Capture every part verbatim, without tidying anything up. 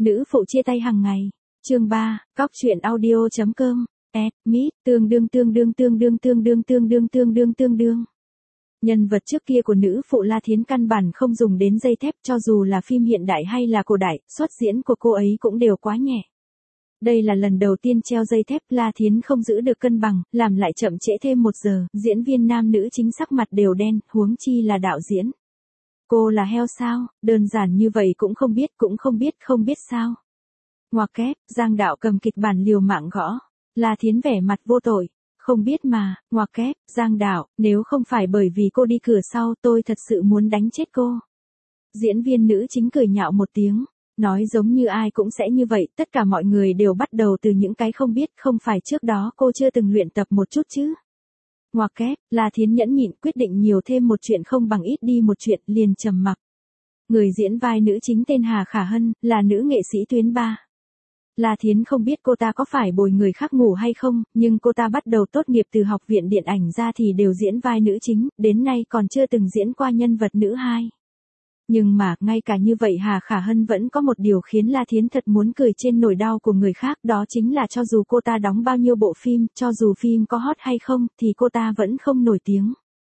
Nữ phụ chia tay hàng ngày. Chương ba, cóc truyện audio.com. Ad, Meet, tương đương tương đương tương đương tương đương tương đương tương đương tương đương. Nhân vật trước kia của nữ phụ La Thiến căn bản không dùng đến dây thép, cho dù là phim hiện đại hay là cổ đại, xuất diễn của cô ấy cũng đều quá nhẹ. Đây là lần đầu tiên treo dây thép, La Thiến không giữ được cân bằng, làm lại chậm trễ thêm một giờ, diễn viên nam nữ chính sắc mặt đều đen, huống chi là đạo diễn. Cô là heo sao, đơn giản như vậy cũng không biết, cũng không biết, không biết sao. Ngoặc kép, Giang Đạo cầm kịch bản liều mạng gõ. La Thiến vẻ mặt vô tội. Không biết mà, ngoặc kép, Giang Đạo, nếu không phải bởi vì cô đi cửa sau tôi thật sự muốn đánh chết cô. Diễn viên nữ chính cười nhạo một tiếng. Nói giống như ai cũng sẽ như vậy, tất cả mọi người đều bắt đầu từ những cái không biết, không phải trước đó cô chưa từng luyện tập một chút chứ. Ngoặc kép, La Thiến nhẫn nhịn quyết định nhiều thêm một chuyện không bằng ít đi một chuyện, liền trầm mặc. Người diễn vai nữ chính tên Hà Khả Hân, là nữ nghệ sĩ tuyến ba. La Thiến không biết cô ta có phải bồi người khác ngủ hay không, nhưng cô ta bắt đầu tốt nghiệp từ học viện điện ảnh ra thì đều diễn vai nữ chính, đến nay còn chưa từng diễn qua nhân vật nữ hai. Nhưng mà, ngay cả như vậy Hà Khả Hân vẫn có một điều khiến La Thiến thật muốn cười trên nỗi đau của người khác, đó chính là cho dù cô ta đóng bao nhiêu bộ phim, cho dù phim có hot hay không, thì cô ta vẫn không nổi tiếng.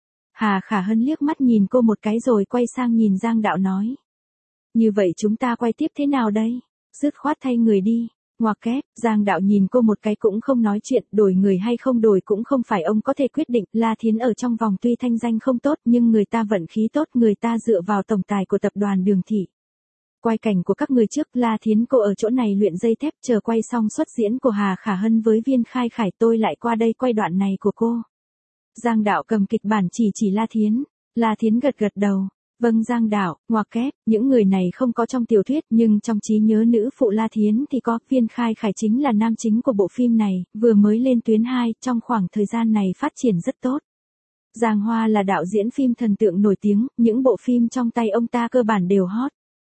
Hà Khả Hân liếc mắt nhìn cô một cái rồi quay sang nhìn Giang Đạo nói. Như vậy chúng ta quay tiếp thế nào đây? Dứt khoát thay người đi. Ngoặc kép, Giang Đạo nhìn cô một cái cũng không nói chuyện, đổi người hay không đổi cũng không phải ông có thể quyết định. La Thiến ở trong vòng tuy thanh danh không tốt nhưng người ta vận khí tốt, người ta dựa vào tổng tài của tập đoàn Đường Thị. Quay cảnh của các người trước, La Thiến cô ở chỗ này luyện dây thép, chờ quay xong xuất diễn của Hà Khả Hân với Viên Khai Khải tôi lại qua đây quay đoạn này của cô. Giang Đạo cầm kịch bản chỉ chỉ La Thiến. La Thiến gật gật đầu. Vâng Giang Đạo, ngoặc kép, những người này không có trong tiểu thuyết nhưng trong trí nhớ nữ phụ La Thiến thì có. Viên Khai Khải chính là nam chính của bộ phim này, vừa mới lên tuyến hai, trong khoảng thời gian này phát triển rất tốt. Giang Hoa là đạo diễn phim thần tượng nổi tiếng, những bộ phim trong tay ông ta cơ bản đều hot.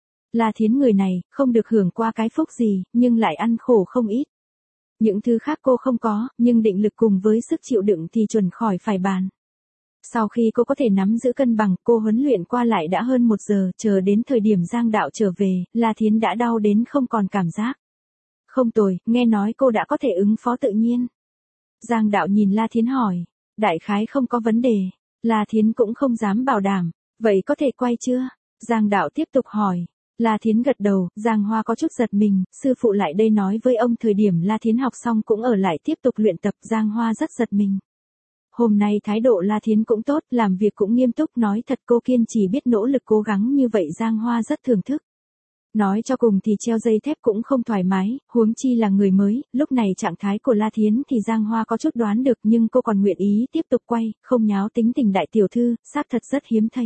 La Thiến người này, không được hưởng qua cái phúc gì, nhưng lại ăn khổ không ít. Những thứ khác cô không có, nhưng định lực cùng với sức chịu đựng thì chuẩn khỏi phải bàn. Sau khi cô có thể nắm giữ cân bằng, cô huấn luyện qua lại đã hơn một giờ, chờ đến thời điểm Giang Đạo trở về, La Thiến đã đau đến không còn cảm giác. Không tồi, nghe nói cô đã có thể ứng phó tự nhiên. Giang Đạo nhìn La Thiến hỏi, đại khái không có vấn đề. La Thiến cũng không dám bảo đảm, vậy có thể quay chưa? Giang Đạo tiếp tục hỏi. La Thiến gật đầu, Giang Hoa có chút giật mình, sư phụ lại đây nói với ông thời điểm La Thiến học xong cũng ở lại tiếp tục luyện tập. Giang Hoa rất giật mình. Hôm nay thái độ La Thiến cũng tốt, làm việc cũng nghiêm túc, nói thật cô kiên trì biết nỗ lực cố gắng như vậy Giang Hoa rất thưởng thức. Nói cho cùng thì treo dây thép cũng không thoải mái, huống chi là người mới, lúc này trạng thái của La Thiến thì Giang Hoa có chút đoán được nhưng cô còn nguyện ý tiếp tục quay, không nháo tính tình đại tiểu thư, xác thật rất hiếm thấy.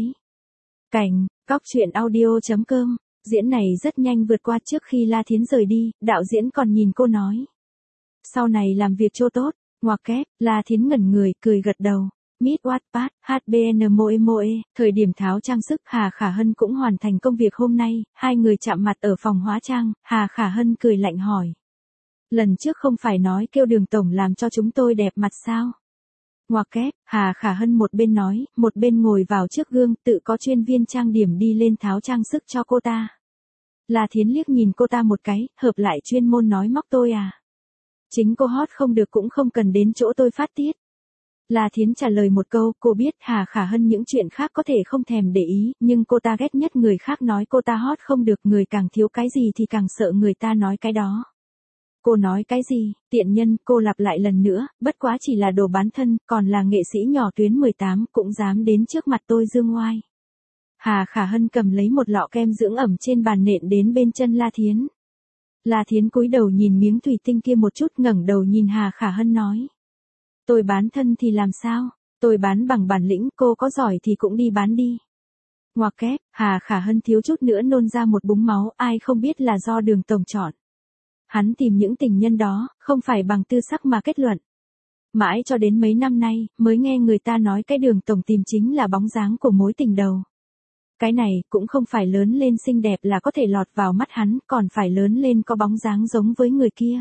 Cảnh, cóc truyện audio.com, diễn này rất nhanh vượt qua. Trước khi La Thiến rời đi, đạo diễn còn nhìn cô nói. Sau này làm việc cho tốt. Ngoặc kép, La Thiến ngẩn người, cười gật đầu. Meet Wattpad, hát bê en Moe Moe, thời điểm tháo trang sức, Hà Khả Hân cũng hoàn thành công việc hôm nay, hai người chạm mặt ở phòng hóa trang, Hà Khả Hân cười lạnh hỏi. Lần trước không phải nói kêu Đường tổng làm cho chúng tôi đẹp mặt sao? Ngoặc kép, Hà Khả Hân một bên nói, một bên ngồi vào trước gương, tự có chuyên viên trang điểm đi lên tháo trang sức cho cô ta. La Thiến liếc nhìn cô ta một cái, hợp lại chuyên môn nói móc tôi à? Chính cô hot không được cũng không cần đến chỗ tôi phát tiết. La Thiến trả lời một câu, cô biết Hà Khả Hân những chuyện khác có thể không thèm để ý, nhưng cô ta ghét nhất người khác nói cô ta hot không được, người càng thiếu cái gì thì càng sợ người ta nói cái đó. Cô nói cái gì, tiện nhân, cô lặp lại lần nữa, bất quá chỉ là đồ bán thân, còn là nghệ sĩ nhỏ tuyến mười tám, cũng dám đến trước mặt tôi dương ngoai. Hà Khả Hân cầm lấy một lọ kem dưỡng ẩm trên bàn nện đến bên chân La Thiến. La Thiến cúi đầu nhìn miếng thủy tinh kia một chút, ngẩng đầu nhìn Hà Khả Hân nói. Tôi bán thân thì làm sao? Tôi bán bằng bản lĩnh, cô có giỏi thì cũng đi bán đi. Ngoặc kép, Hà Khả Hân thiếu chút nữa nôn ra một búng máu, ai không biết là do Đường tổng chọn. Hắn tìm những tình nhân đó, không phải bằng tư sắc mà kết luận. Mãi cho đến mấy năm nay, mới nghe người ta nói cái Đường tổng tìm chính là bóng dáng của mối tình đầu. Cái này, cũng không phải lớn lên xinh đẹp là có thể lọt vào mắt hắn, còn phải lớn lên có bóng dáng giống với người kia.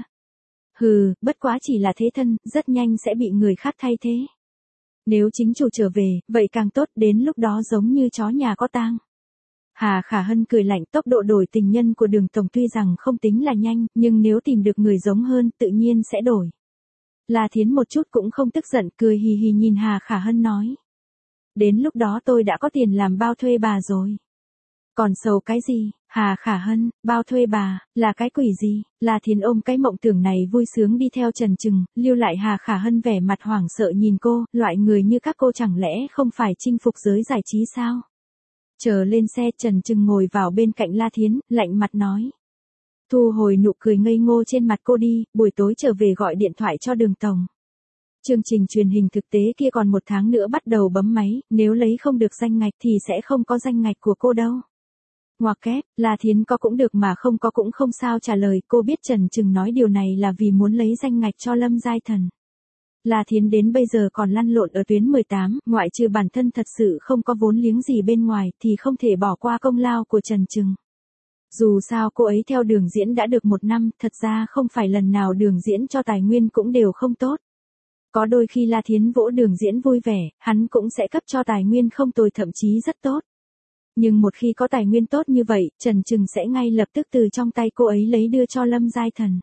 Hừ, bất quá chỉ là thế thân, rất nhanh sẽ bị người khác thay thế. Nếu chính chủ trở về, vậy càng tốt, đến lúc đó giống như chó nhà có tang. Hà Khả Hân cười lạnh, tốc độ đổi tình nhân của Đường Tổng tuy rằng không tính là nhanh, nhưng nếu tìm được người giống hơn tự nhiên sẽ đổi. La Thiến một chút cũng không tức giận, cười hì hì nhìn Hà Khả Hân nói. Đến lúc đó tôi đã có tiền làm bao thuê bà rồi. Còn sầu cái gì, Hà Khả Hân, bao thuê bà, là cái quỷ gì? La Thiến ôm cái mộng tưởng này vui sướng đi theo Trần Trừng, lưu lại Hà Khả Hân vẻ mặt hoảng sợ nhìn cô, loại người như các cô chẳng lẽ không phải chinh phục giới giải trí sao? Chờ lên xe, Trần Trừng ngồi vào bên cạnh La Thiến, lạnh mặt nói. Thu hồi nụ cười ngây ngô trên mặt cô đi, buổi tối trở về gọi điện thoại cho Đường Tổng. Chương trình truyền hình thực tế kia còn một tháng nữa bắt đầu bấm máy, nếu lấy không được danh ngạch thì sẽ không có danh ngạch của cô đâu. Ngoặc kép, La Thiến có cũng được mà không có cũng không sao trả lời, cô biết Trần Trừng nói điều này là vì muốn lấy danh ngạch cho Lâm Giai Thần. La Thiến đến bây giờ còn lăn lộn ở tuyến mười tám, ngoại trừ bản thân thật sự không có vốn liếng gì bên ngoài thì không thể bỏ qua công lao của Trần Trừng. Dù sao cô ấy theo Đường diễn đã được một năm, thật ra không phải lần nào Đường diễn cho tài nguyên cũng đều không tốt. Có đôi khi La Thiến vỗ Đường diễn vui vẻ, hắn cũng sẽ cấp cho tài nguyên không tồi thậm chí rất tốt. Nhưng một khi có tài nguyên tốt như vậy, Trần Trừng sẽ ngay lập tức từ trong tay cô ấy lấy đưa cho Lâm Giai Thần.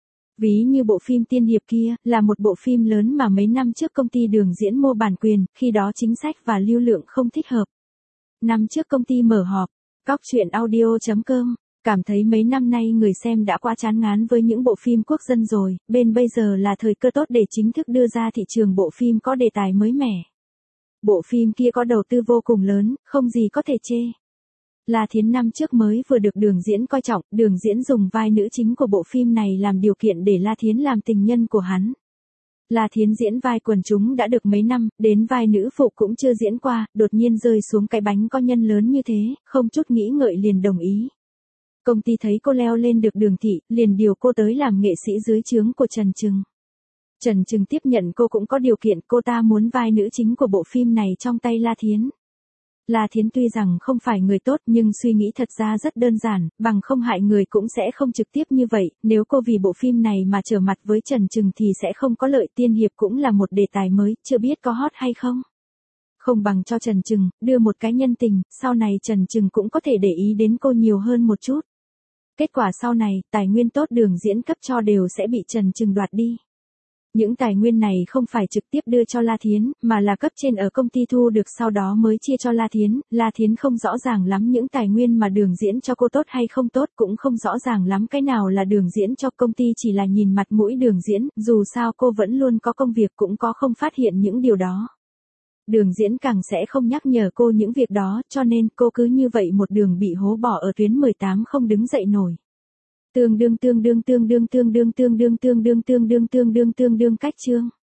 Ví như bộ phim Tiên Hiệp kia, là một bộ phim lớn mà mấy năm trước công ty Đường diễn mua bản quyền, khi đó chính sách và lưu lượng không thích hợp. Năm trước công ty mở họp, cóc truyện audio chấm com, cảm thấy mấy năm nay người xem đã quá chán ngán với những bộ phim quốc dân rồi, bên bây giờ là thời cơ tốt để chính thức đưa ra thị trường bộ phim có đề tài mới mẻ. Bộ phim kia có đầu tư vô cùng lớn, không gì có thể chê. La Thiến năm trước mới vừa được Đường diễn coi trọng, Đường diễn dùng vai nữ chính của bộ phim này làm điều kiện để La Thiến làm tình nhân của hắn. La Thiến diễn vai quần chúng đã được mấy năm, đến vai nữ phụ cũng chưa diễn qua, đột nhiên rơi xuống cái bánh có nhân lớn như thế, không chút nghĩ ngợi liền đồng ý. Công ty thấy cô leo lên được Đường thị, liền điều cô tới làm nghệ sĩ dưới trướng của Trần Trừng. Trần Trừng tiếp nhận cô cũng có điều kiện, cô ta muốn vai nữ chính của bộ phim này trong tay La Thiến. La Thiến tuy rằng không phải người tốt nhưng suy nghĩ thật ra rất đơn giản, bằng không hại người cũng sẽ không trực tiếp như vậy, nếu cô vì bộ phim này mà trở mặt với Trần Trừng thì sẽ không có lợi. Tiên hiệp cũng là một đề tài mới, chưa biết có hot hay không. Không bằng cho Trần Trừng, đưa một cái nhân tình, sau này Trần Trừng cũng có thể để ý đến cô nhiều hơn một chút. Kết quả sau này, tài nguyên tốt Đường diễn cấp cho đều sẽ bị Trần Trừng đoạt đi. Những tài nguyên này không phải trực tiếp đưa cho La Thiến, mà là cấp trên ở công ty thu được sau đó mới chia cho La Thiến. La Thiến không rõ ràng lắm những tài nguyên mà Đường diễn cho cô tốt hay không tốt, cũng không rõ ràng lắm cái nào là Đường diễn cho công ty, chỉ là nhìn mặt mũi Đường diễn, dù sao cô vẫn luôn có công việc cũng có không phát hiện những điều đó. Đường diễn càng sẽ không nhắc nhở cô những việc đó, cho nên cô cứ như vậy một đường bị hố bỏ ở tuyến mười tám không đứng dậy nổi. Tương đương tương đương tương đương tương đương tương đương tương đương tương đương tương đương cách chương.